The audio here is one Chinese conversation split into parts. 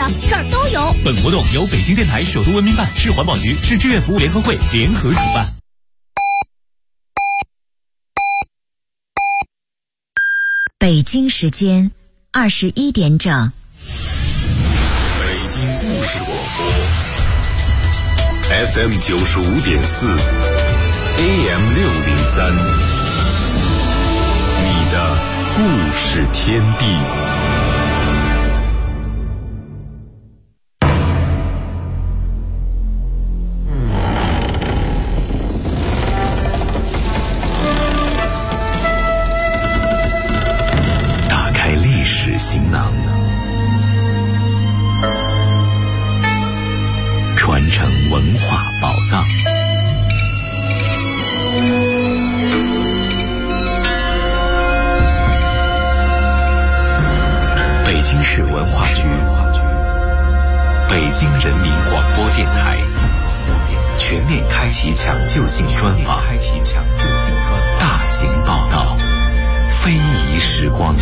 这儿都有。 本活动由北京电台首都文明办、市环保局、市志愿服务联合会联合主办。 北京时间21点整。 北京故事广播 FM 95.4 AM 603，你的故事天地。打开历史行囊，传承文化宝藏。北京市文化局、北京人民广播电台全面开启抢救性专访，大型报道，非遗时光。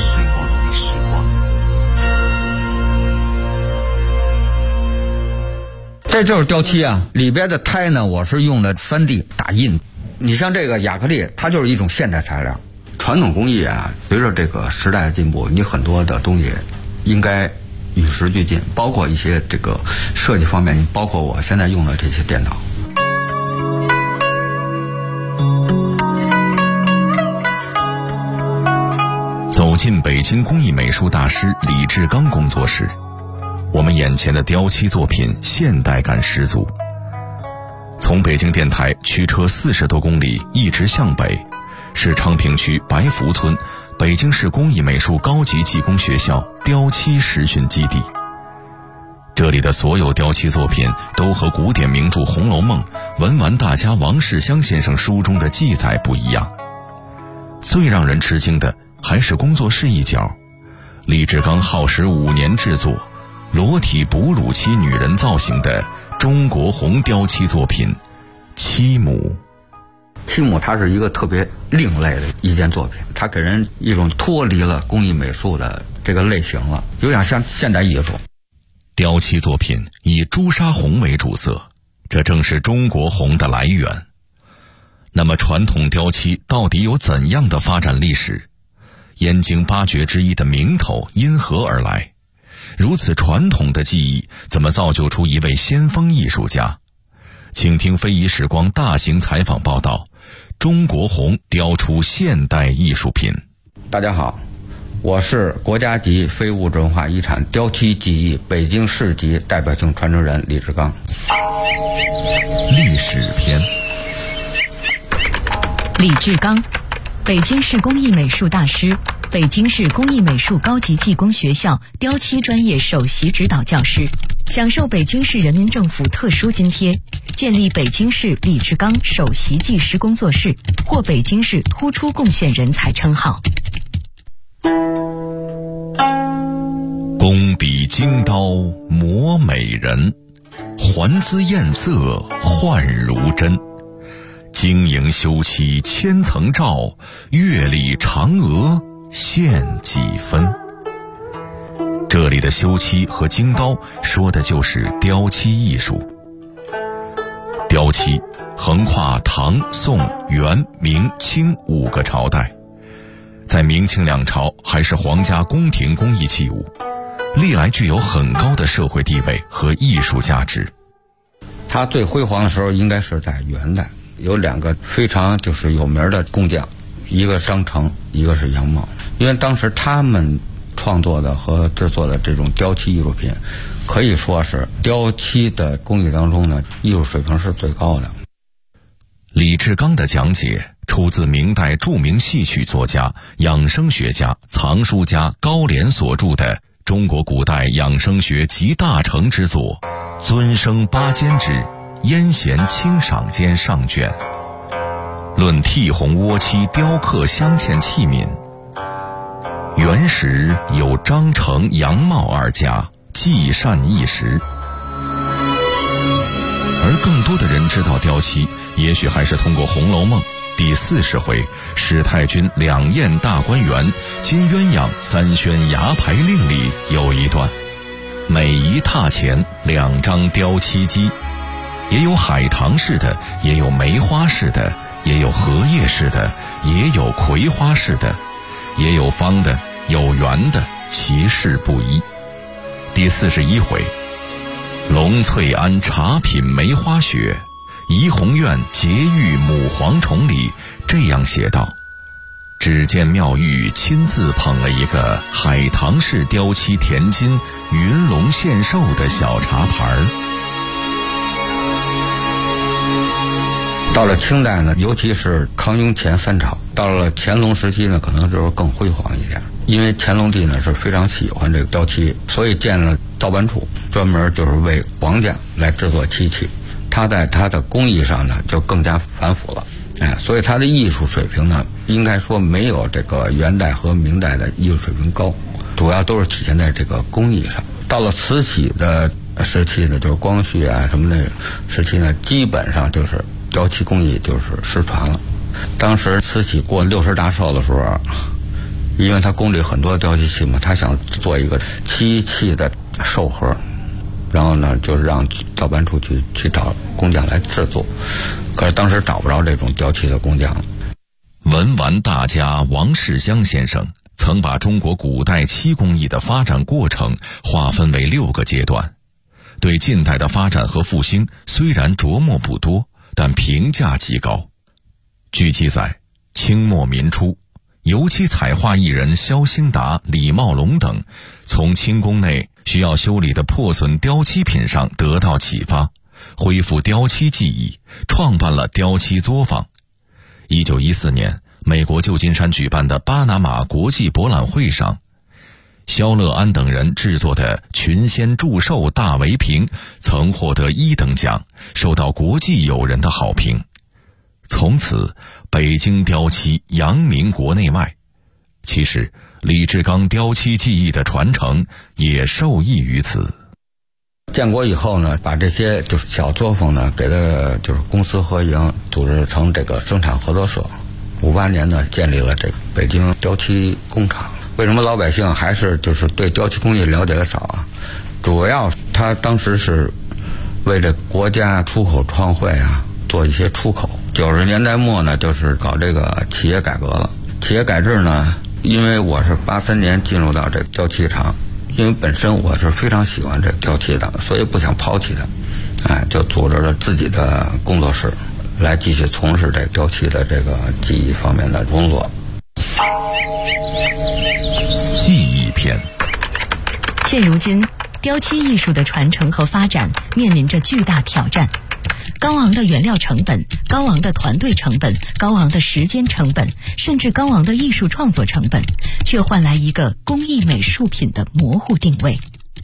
这就是雕漆啊，里边的胎呢，我是用的3D 打印。你像这个亚克力，它就是一种现代材料。传统工艺啊，随着这个时代的进步，你很多的东西应该与时俱进，包括一些这个设计方面，包括我现在用的这些电脑。 走进北京工艺美术大师李志刚工作室，我们眼前的雕漆作品现代感十足。从北京电台驱车40多公里一直向北，是昌平区白福村北京市工艺美术高级技工学校雕漆实训基地。这里的所有雕漆作品都和古典名著《红楼梦》文玩大家王世襄先生书中的记载不一样。最让人吃惊的还是工作室一角，李志刚耗时5年制作裸体哺乳期女人造型的中国红雕漆作品七母。 七母它是一个特别另类的一件作品，它给人一种脱离了工艺美术的这个类型了，有点像现代艺术。 雕漆作品以朱砂红为主色，这正是中国红的来源。那么传统雕漆到底有怎样的发展历史？燕京8绝之一的名头因何而来？如此传统的技艺，怎么造就出一位先锋艺术家？请听非遗时光大型采访报道，中国红雕出现代艺术品。 大家好，我是国家级非物质文化遗产雕漆技艺北京市级代表性传承人李志刚。 历史篇。 李志刚，北京市工艺美术大师，北京市工艺美术高级技工学校雕漆专业首席指导教师，享受北京市人民政府特殊津贴，建立北京市李志刚首席技师工作室，获北京市突出贡献人才称号。 工笔精刀磨美人，还姿艳色焕如真。晶莹修漆千层罩，月丽嫦娥现几分。这里的修漆和精刀说的就是雕漆艺术。雕漆横跨唐、宋、元、明、清5个朝代，在明清2朝还是皇家宫廷工艺器物，历来具有很高的社会地位和艺术价值。 它最辉煌的时候应该是在元代，有2个非常就是有名的工匠，一个张成，一个是杨茂。因为当时他们创作的和制作的这种雕漆艺术品，可以说是雕漆的工艺当中呢，艺术水平是最高的。 李志刚的讲解出自明代著名戏曲作家、养生学家、藏书家高廉所著的《中国古代养生学集大成之作《尊生八间之燕贤清赏间上卷》，论剔红倭漆雕刻镶嵌器皿。原始有张成、杨茂2家，技善一时。而更多的人知道雕漆，也许还是通过《红楼梦》第40回史太君2宴大观园金鸳鸯3宣牙牌令里有一段： 每一榻前2张雕漆机，也有海棠式的，也有梅花式的，也有荷叶式的，也有葵花式的，也有方的，有圆的，其式不一。第41回，龙翠庵茶品梅花雪，怡红院结玉母蝗虫里这样写道：只见妙玉亲自捧了一个海棠式雕漆田金云龙献寿的小茶盘儿。 到了清代呢，尤其是康雍乾3朝，到了乾隆时期呢，可能就是更辉煌一点。因为乾隆帝呢是非常喜欢这个雕漆，所以建了造办处，专门就是为皇家来制作漆器。他在他的工艺上呢就更加繁复了，所以他的艺术水平呢，应该说没有这个元代和明代的艺术水平高，主要都是体现在这个工艺上。到了慈禧的时期呢，就是光绪啊什么的时期呢，基本上就是雕漆工艺就是失传了。当时慈禧过60大寿的时候，因为他宫里很多雕漆器嘛，他想做一个漆器的寿盒，然后呢就让造办处去找工匠来制作，可是当时找不着这种雕漆的工匠。 文玩大家王世襄先生曾把中国古代漆工艺的发展过程划分为6个阶段，对近代的发展和复兴虽然着墨不多，但评价极高。据记载，清末民初，油漆彩画艺人萧兴达、李茂龙等从清宫内需要修理的破损雕漆品上得到启发，恢复雕漆技艺，创办了雕漆作坊。1914年，美国旧金山举办的巴拿马国际博览会上，萧乐安等人制作的群仙祝寿大围屏曾获得1等奖，受到国际友人的好评。从此，北京雕漆扬名国内外。其实，李志刚雕漆技艺的传承也受益于此。 建国以后呢，把这些就是小作坊呢，给了就是公私合营，组织成这个生产合作社。58年呢，建立了这个北京雕漆工厂。为什么老百姓还是就是对雕漆工艺了解的少啊？主要他当时是为了国家出口创汇啊，做一些出口。90年代末呢，就是搞这个企业改革了。企业改制呢，因为我是83年进入到这个雕漆厂，因为本身我是非常喜欢这个雕漆的，所以不想抛弃它，就组织了自己的工作室，来继续从事这雕漆的这个技艺方面的工作。 技艺篇。 现如今，雕漆艺术的传承和发展面临着巨大挑战。高昂的原料成本、高昂的团队成本、高昂的时间成本，甚至高昂的艺术创作成本，却换来一个工艺美术品的模糊定位。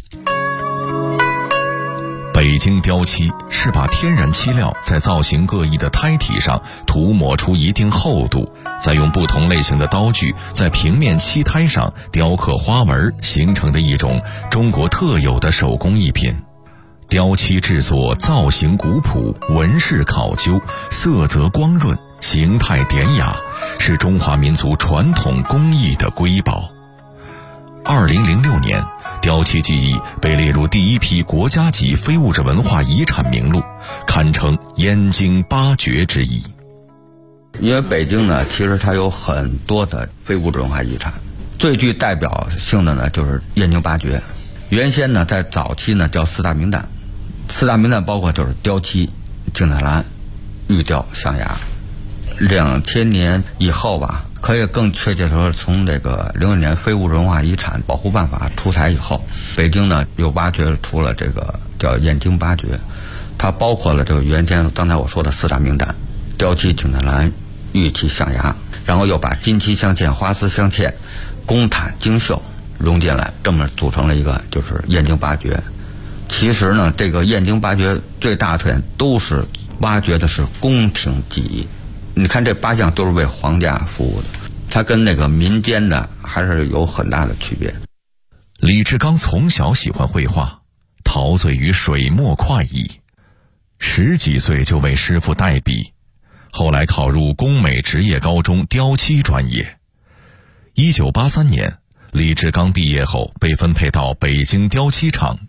北京雕漆是把天然漆料在造型各异的胎体上涂抹出一定厚度，再用不同类型的刀具在平面漆胎上雕刻花纹，形成的一种中国特有的手工艺品。雕漆制作造型古朴，纹饰考究，色泽光润，形态典雅，是中华民族传统工艺的瑰宝。2006年，雕漆技艺被列入第1批国家级非物质文化遗产名录，堪称燕京8绝之一。 因为北京呢，其实它有很多的非物质文化遗产，最具代表性的呢就是燕京8绝。原先呢，在早期呢叫4大名旦，4大名旦包括就是雕漆、景泰蓝、玉雕、象牙。2000年以后吧，可以更确切地说，从这个06年非物质文化遗产保护办法出台以后，北京呢有8绝出了这个叫燕京8绝，它包括了这个原先刚才我说的4大名旦：雕漆、景泰蓝、玉器、象牙，然后又把金漆镶嵌、花丝镶嵌、宫毯、精绣融进来，这么组成了一个就是燕京8绝。其实呢，这个燕京8绝最大的特点都是挖掘的是宫廷技艺。你看这8项都是为皇家服务的，它跟那个民间的还是有很大的区别。 李志刚从小喜欢绘画，陶醉于水墨快意，10几岁就为师傅代笔，后来考入工美职业高中雕漆专业。1983年，李志刚毕业后被分配到北京雕漆厂，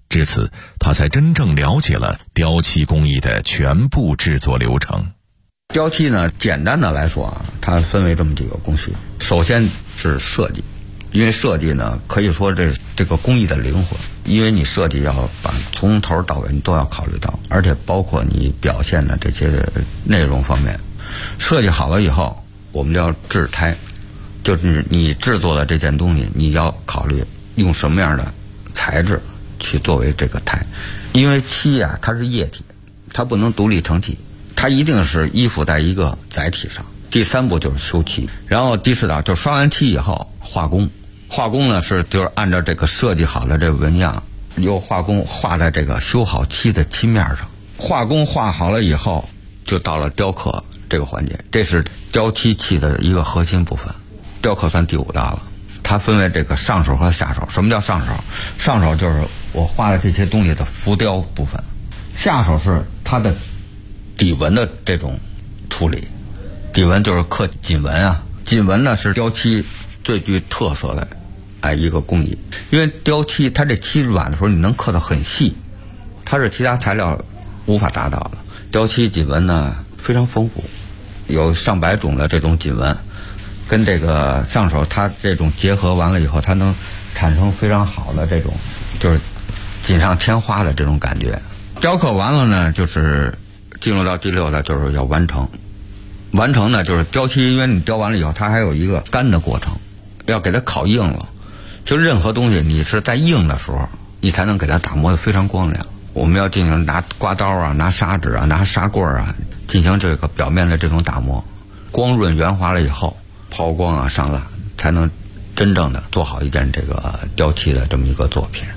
至此，他才真正了解了雕漆工艺的全部制作流程。 雕漆呢，简单的来说啊，它分为这么几个工序。首先是设计，因为设计呢，可以说这个工艺的灵魂，因为你设计要把从头到尾你都要考虑到，而且包括你表现的这些内容方面。设计好了以后，我们叫制胎，就是你制作的这件东西，你要考虑用什么样的材质去作为这个胎。因为漆啊，它是液体，它不能独立成器，它一定是依附在一个载体上。第三步就是修漆，然后第四道就刷完漆以后画工。画工呢就是按照这个设计好的这个纹样，由画工画在这个修好漆的漆面上。画工画好了以后，就到了雕刻这个环节，这是雕漆器的一个核心部分。雕刻算第5道了，它分为这个上手和下手。什么叫上手？上手就是我画的这些东西的浮雕部分，下手是它的底纹的这种处理。底纹就是刻锦纹啊，锦纹呢是雕漆最具特色的一个工艺。因为雕漆它这漆软的时候你能刻得很细，它是其他材料无法达到的。雕漆锦纹呢非常丰富，有上百种的这种锦纹，跟这个上手它这种结合完了以后，它能产生非常好的这种就是锦上添花的这种感觉。雕刻完了呢，就是进入到第6的就是要完成。完成呢就是雕漆，因为你雕完了以后它还有一个干的过程，要给它烤硬了。就任何东西你是在硬的时候你才能给它打磨得非常光亮。我们要进行拿刮刀啊，拿砂纸啊，拿砂棍啊，进行这个表面的这种打磨，光润圆滑了以后抛光啊上蜡，才能真正的做好一件这个雕漆的这么一个作品。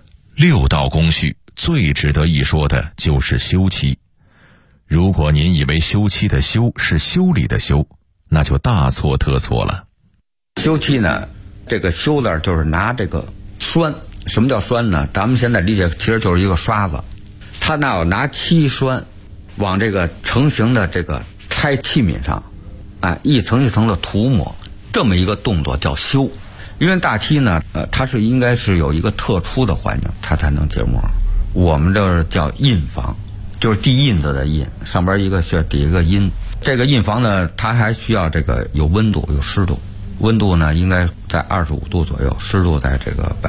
6道工序最值得一说的就是修漆。如果您以为修漆的修是修理的修，那就大错特错了。 修漆呢，这个修字就是拿这个栓。什么叫栓呢？咱们现在理解其实就是一个刷子，它要拿漆栓往这个成型的这个胎器皿上一层一层的涂抹，这么一个动作叫修。因为大漆呢它是应该是有一个特殊的环境它才能结膜，我们这叫印房，就是地印子的印，上边一个穴底一个阴。这个印房呢它还需要这个有温度有湿度，温度呢应该在25度左右，湿度在这个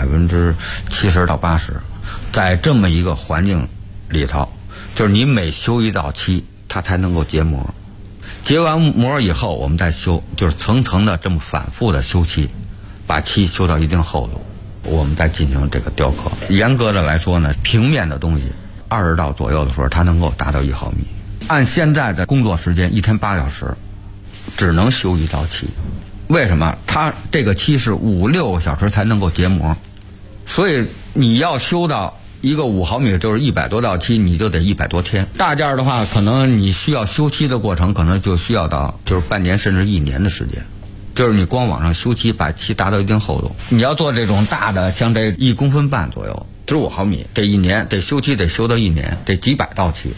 70%到80%。在这么一个环境里头，就是你每修一道漆它才能够结膜。结完膜以后我们再修，就是层层的这么反复的修漆，把漆修到一定厚度，我们再进行这个雕刻。严格的来说呢，平面的东西20道左右的时候它能够达到1毫米。按现在的工作时间1天8小时只能修一道漆。为什么？它这个漆是5-6个小时才能够结膜，所以你要修到一个5毫米，就是100多道漆，你就得100多天。大件的话，可能你需要修漆的过程，可能就需要到就是半年甚至1年的时间。就是你光往上修漆，把漆达到一定厚度。你要做这种大的，像这1公分半左右，15毫米，这1年得修漆，得修到1年，得几百道漆。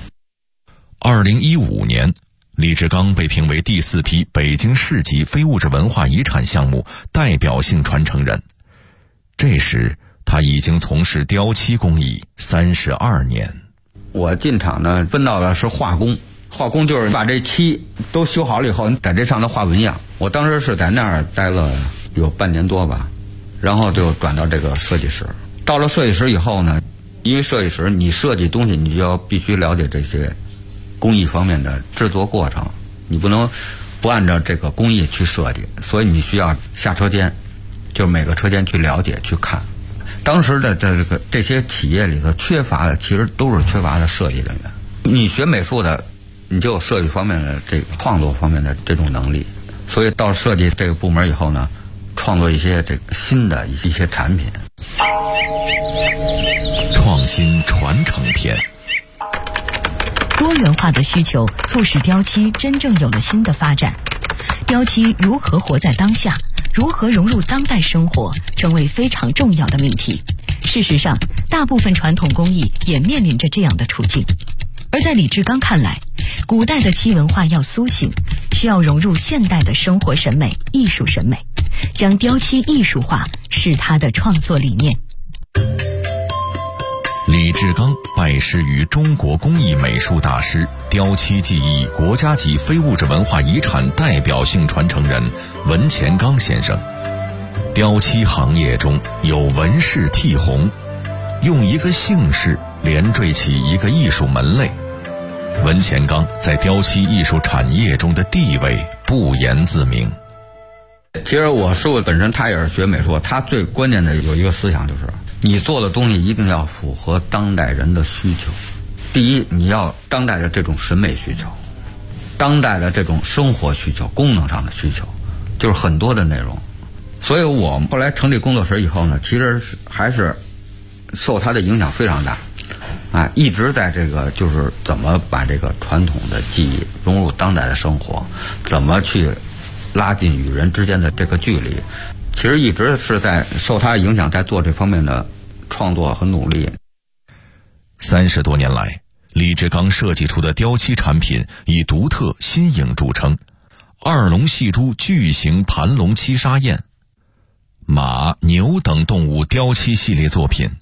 2015年，李志刚被评为第4批北京市级非物质文化遗产项目代表性传承人。这时他已经从事雕漆工艺32年。 我进厂呢分到的是画工，画工就是把这漆都修好了以后，你在这上头画纹样。我当时是在那儿待了有半年多吧，然后就转到这个设计室。到了设计室以后呢，因为设计室你设计东西，你就要必须了解这些工艺方面的制作过程，你不能不按照这个工艺去设计，所以你需要下车间，就是每个车间去了解去看。当时的这些企业里头缺乏的，其实都是缺乏的设计人员。你学美术的，你就有设计方面的这个创作方面的这种能力，所以到设计这个部门以后呢，创作一些这个新的一些产品。 创新传承篇。 多元化的需求促使雕漆真正有了新的发展。雕漆如何活在当下，如何融入当代生活，成为非常重要的命题。事实上，大部分传统工艺也面临着这样的处境。而在李志刚看来，古代的漆文化要苏醒，需要融入现代的生活审美、艺术审美，将雕漆艺术化是他的创作理念。 李志刚拜师于中国工艺美术大师、雕漆技艺国家级非物质文化遗产代表性传承人文乾刚先生。雕漆行业中有文氏剔红，用一个姓氏连缀起一个艺术门类。文乾刚在雕漆艺术产业中的地位不言自明。 其实我师傅本身他也是学美术，他最关键的有一个思想，就是你做的东西一定要符合当代人的需求。第一，你要当代的这种审美需求，当代的这种生活需求，功能上的需求，就是很多的内容。所以我们后来成立工作室以后呢，其实还是受他的影响非常大，一直在这个就是怎么把这个传统的技艺融入当代的生活，怎么去拉近与人之间的这个距离，其实一直是在受他影响，在做这方面的创作和努力。 30多年来，李志刚设计出的雕漆产品以独特新颖著称，二龙戏珠巨型盘龙七杀燕、马、牛等动物雕漆系列作品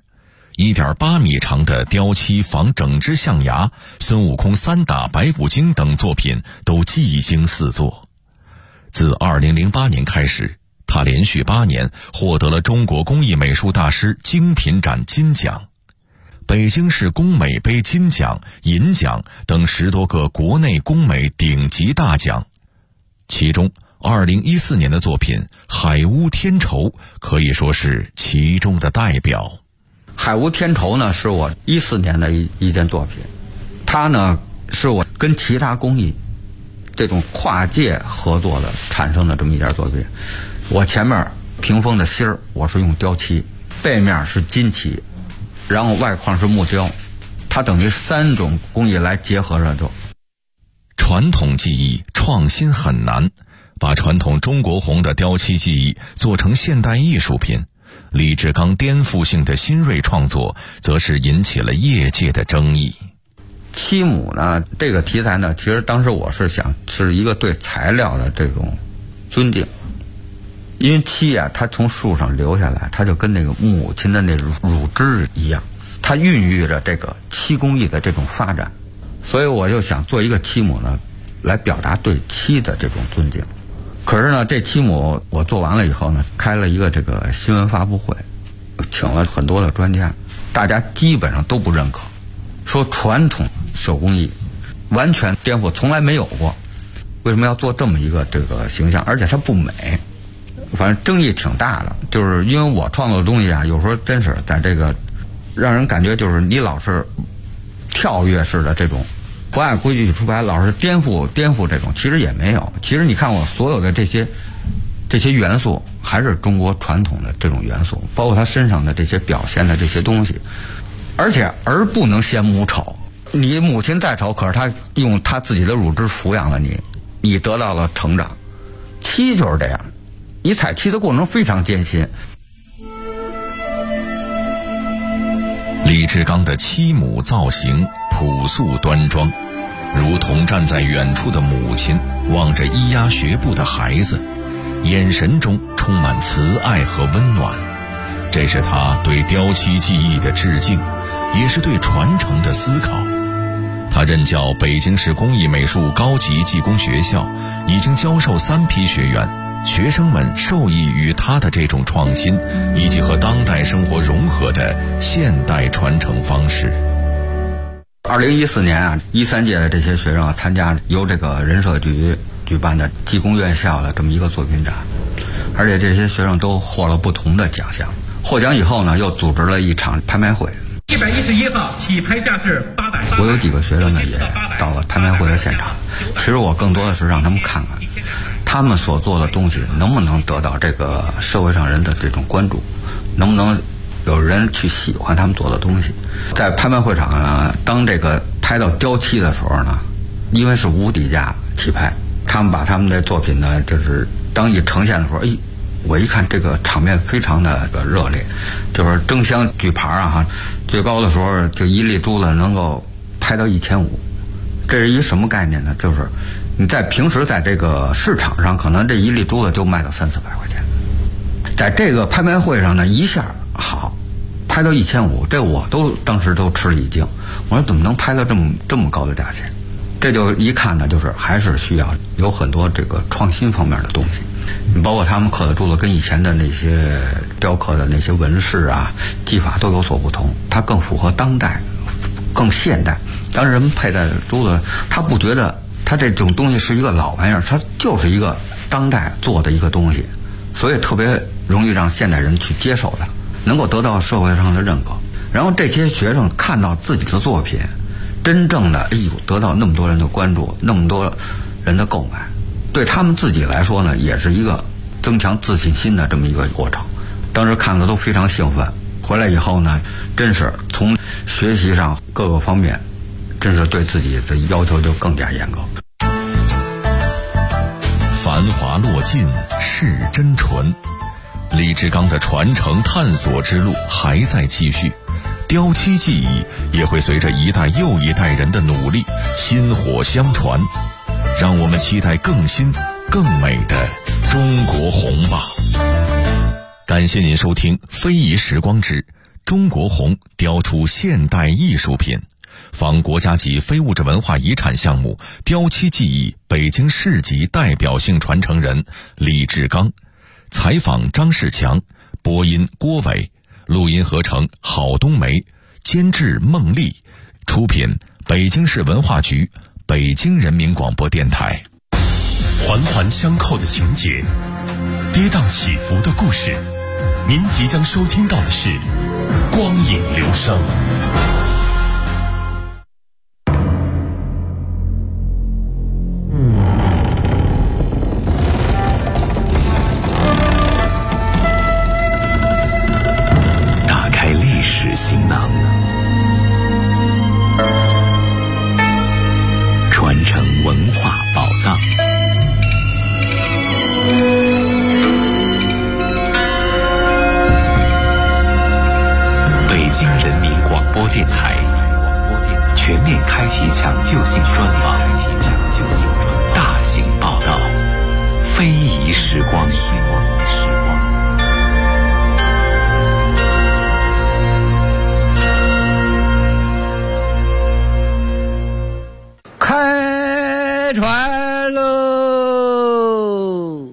，1.8米长的雕漆仿整只象牙、孙悟空3打白骨精等作品都技惊四座。自2008年开始，他连续8年获得了中国工艺美术大师精品展金奖、北京市工美杯金奖、银奖等10多个国内工美顶级大奖。其中2014年的作品《海屋天绸》可以说是其中的代表。 海屋天绸呢，是我14年的一件作品，它呢是我跟其他工艺这种跨界合作的产生的这么一件作品。我前面屏风的芯儿我是用雕漆，背面是金漆，然后外框是木雕，它等于3种工艺来结合着做。 传统技艺创新很难，把传统中国红的雕漆技艺做成现代艺术品，李志刚颠覆性的新锐创作则是引起了业界的争议。 漆母呢，这个题材呢，其实当时我是想是一个对材料的这种尊敬，因为漆啊，它从树上流下来，它就跟那个母亲的那乳汁一样，它孕育着这个漆工艺的这种发展，所以我就想做一个漆母呢，来表达对漆的这种尊敬。可是呢，这漆母我做完了以后呢，开了一个这个新闻发布会，请了很多的专家，大家基本上都不认可，说传统手工艺完全颠覆，从来没有过，为什么要做这么一个这个形象，而且它不美，反正争议挺大的。就是因为我创作的东西啊，有时候真是在这个让人感觉就是你老是跳跃式的这种不按规矩出牌，老是颠覆这种，其实也没有。其实你看我所有的这些元素还是中国传统的这种元素，包括他身上的这些表现的这些东西。而且儿不能嫌母丑，你母亲再丑，可是她用她自己的乳汁抚养了你，你得到了成长。漆就是这样，你采漆的过程非常艰辛。 李志刚的漆母造型朴素端庄，如同站在远处的母亲望着咿呀学步的孩子，眼神中充满慈爱和温暖。这是他对雕漆技艺的致敬，也是对传承的思考。他任教北京市工艺美术高级技工学校，已经教授3批学员，学生们受益于他的这种创新以及和当代生活融合的现代传承方式。 2014年啊，13届的这些学生啊，参加由这个人社局举办的技工院校的这么一个作品展，而且这些学生都获了不同的奖项。获奖以后呢，又组织了一场拍卖会。 111号起拍价是800。 我有几个学生呢，也到了拍卖会的现场。其实我更多的是让他们看看，他们所做的东西能不能得到这个社会上人的这种关注，能不能有人去喜欢他们做的东西。在拍卖会场呢，当这个拍到雕漆的时候呢，因为是无底价起拍，他们把他们的作品呢，就是当一呈现的时候，我一看这个场面非常的热烈，就是争相举牌啊，最高的时候就1粒珠子能够拍到1500，这是一什么概念呢？就是你在平时在这个市场上，可能这1粒珠子就卖到300-400块钱，在这个拍卖会上呢，一下好，拍拍到1500，这我当时都吃了一惊。我说怎么能拍到这么高的价钱？这就一看呢，就是还是需要有很多这个创新方面的东西。你包括他们刻的珠子跟以前的那些雕刻的那些纹饰啊、技法都有所不同，它更符合当代，更现代。当时人们佩戴的珠子，他不觉得它这种东西是一个老玩意儿，它就是一个当代做的一个东西，所以特别容易让现代人去接受它，能够得到社会上的认可。然后这些学生看到自己的作品真正的得到那么多人的关注，那么多人的购买，对他们自己来说呢，也是一个增强自信心的这么一个过程。当时看的都非常兴奋，回来以后呢，真是从学习上各个方面，真是对自己的要求就更加严格。 繁华落尽是真纯，李志刚的传承探索之路还在继续，雕漆技艺也会随着一代又一代人的努力薪火相传，让我们期待更新更美的中国红吧。感谢您收听非遗时光之中国红雕出现代艺术品，仿国家级非物质文化遗产项目雕漆技艺北京市级代表性传承人李志刚，采访张世强，播音郭伟，录音合成郝冬梅，监制孟丽，出品北京市文化局、北京人民广播电台。 环环相扣的情节，跌宕起伏的故事，您即将收听到的是光影流声。打开历史行囊，传承文化宝藏。北京人民广播电台全面开启抢救性专访，大型报道，非遗时光。 开船喽！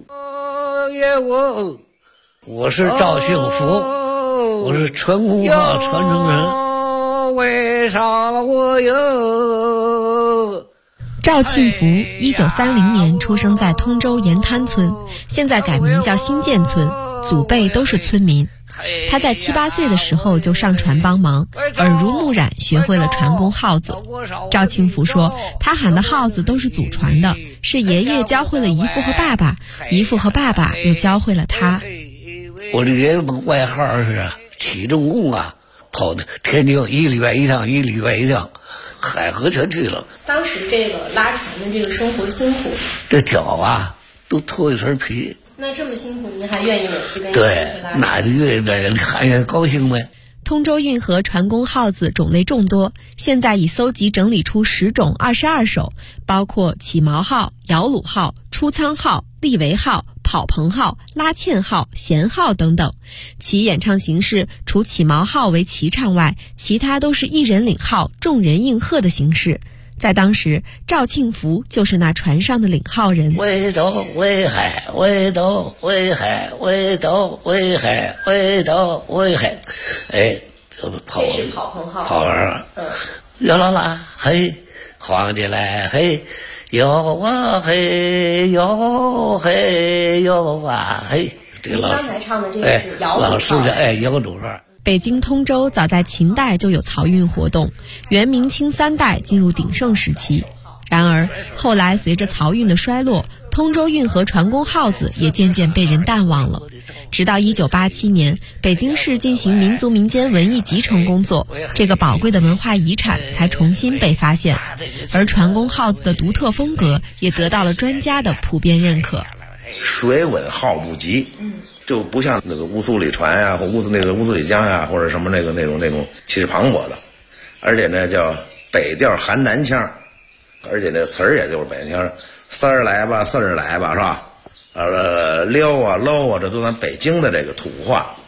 我是赵幸福，我是传功画传承人。为啥我有？ 赵庆福1930年出生在通州盐滩村，现在改名叫新建村，祖辈都是村民。他在7、8岁的时候就上船帮忙，耳濡目染学会了传功号子。赵庆福说，他喊的号子都是祖传的，是爷爷教会了姨父和爸爸，姨父和爸爸又教会了他。 我的爷爷外号是起重工啊，跑的天津1礼拜1趟，1礼拜1趟，海河全去了。 当时这个拉船的这个生活辛苦， 这脚啊都脱一层皮。 那这么辛苦，您还愿意每次跟对，那就愿意在人看见高兴呗。 通州运河传功号子种类众多，现在已搜集整理出10种22首，包括起毛号、摇橹号、出仓号、立围号、跑棚号、拉纤号、弦号等等。其演唱形式除起毛号为齐唱外，其他都是一人领号、众人应和的形式。在当时，赵庆福就是那船上的领号人。 围斗围海，围斗围海，围斗围海，围斗围海。哎，这是跑棚号。 跑完了。摇啦啦嘿，晃起来嘿，摇啊嘿，摇嘿摇啊嘿。这个刚才唱的这个是摇橹号。 老师是摇橹号。 北京通州早在秦代就有漕运活动，元明清3代进入鼎盛时期。然而后来随着漕运的衰落，通州运河传功号子也渐渐被人淡忘了。直到1987年，北京市进行民族民间文艺集成工作，这个宝贵的文化遗产才重新被发现，而传功号子的独特风格也得到了专家的普遍认可。 水稳号不急，就不像那个乌苏里船呀，或乌苏里江呀，或者什么那种气势磅礴的，而且呢叫北调含南腔，而且那词儿也就是北京腔，三儿来吧，四儿来吧，是吧？撩啊搂啊，这都咱北京的这个土话。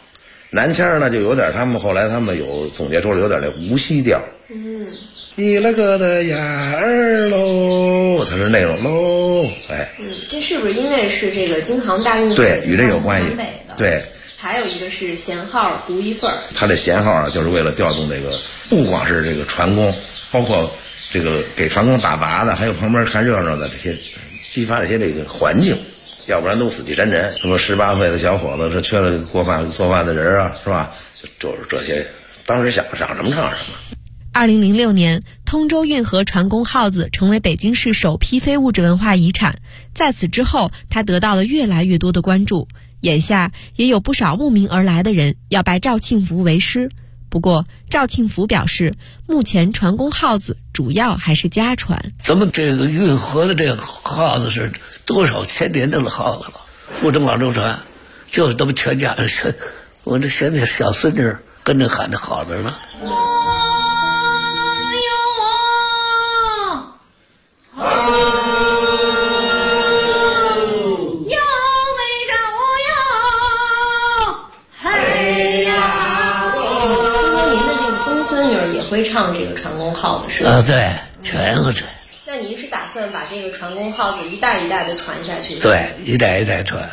南腔呢就有点，他们后来有总结出了有点那无锡调。你了个的呀儿喽，它是那种喽，哎。 这是不是因为是这个京杭大运河？ 对，与这有关系。对。 还有一个是弦号独一份儿。 它这弦号啊，就是为了调动这个，不光是这个船工，包括这个给船工打杂的，还有旁边看热闹的这些，激发这些这个环境，要不然都死气沉沉。什么18岁的小伙子，这缺了做饭的人啊，是吧？就是这些，当时想什么唱什么。 2006年，通州运河船工号子成为北京市首批非物质文化遗产。在此之后，它得到了越来越多的关注。眼下也有不少慕名而来的人要拜赵庆福为师。不过，赵庆福表示，目前船工号子主要还是家传。 咱们这个运河的这个号子是多少千年的号子了，不止往州船，就是咱们全家人，我这现在小孙女跟着喊的好着呢。 会唱这个船工号子是吧？ 对，全会这。 那您是打算把这个船工号子一代一代的传下去？ 对，一代一代传。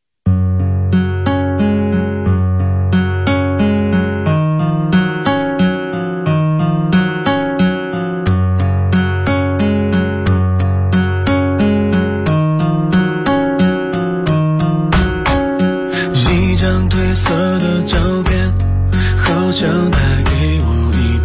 一张褪色的照片，好像带给我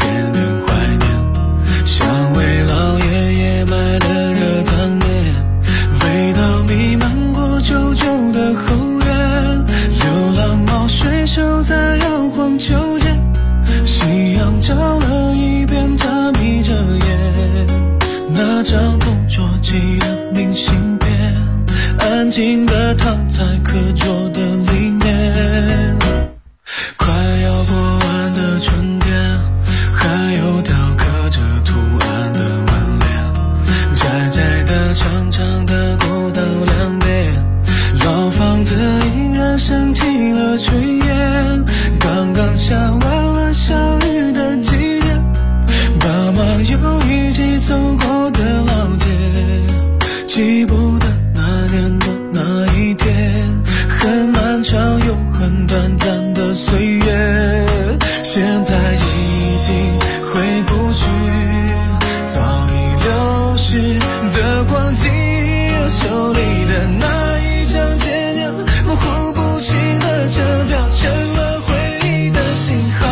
安静地躺在课桌的里面，快要过完的春天，还有雕刻着图案的门帘，窄窄的长长的过道两边，老房子依然升起了炊烟，刚刚下完了小雨的季节，爸妈又一起走过的老街，记不得那年的那一天，很漫长又很短暂的岁月，现在已经回不去早已流逝的光景，手里的那一张渐渐模糊不清的车票，成了回忆的信号。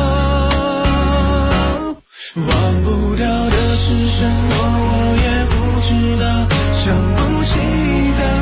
忘不掉的是什么，我也不知道，想不起的